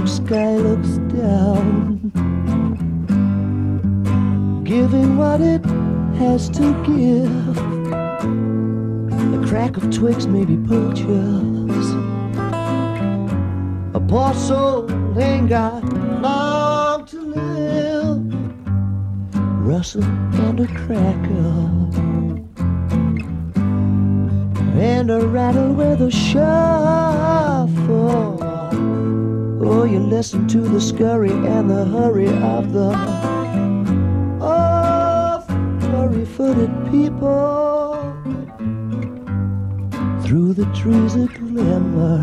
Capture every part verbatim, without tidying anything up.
moon-soaked sky looks down, giving what it has to give. A crack of twigs, maybe poachers. A poor soul ain't got long to live. Rustle and a crackle and a rattle with a shuffle. Oh, you listen to the scurry and the hurry of the oh, furry-footed people. Through the trees a glimmer,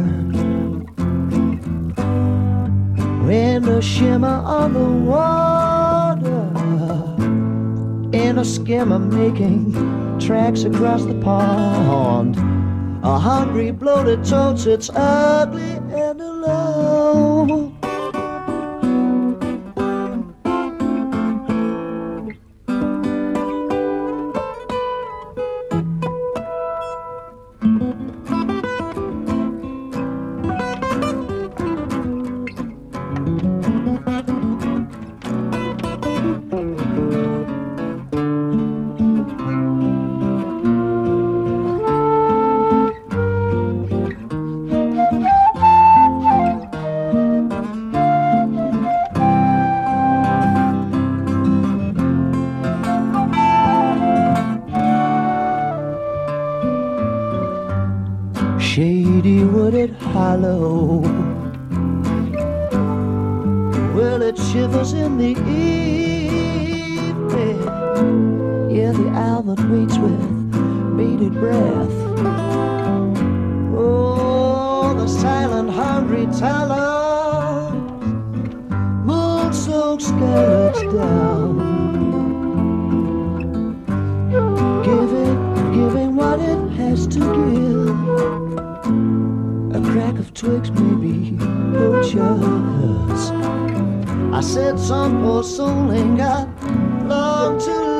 wind a shimmer on the water, and a skimmer making tracks across the pond. A hungry bloated toad sits ugly and alone. Shady wooded hollow, well, it shivers in the evening. Yeah, the owl that waits with bated breath. Oh, the silent, hungry talons, moon-soaked sky looks down, giving, giving what it has to give. A crack of twigs, maybe poachers. I said some poor soul ain't got long to live.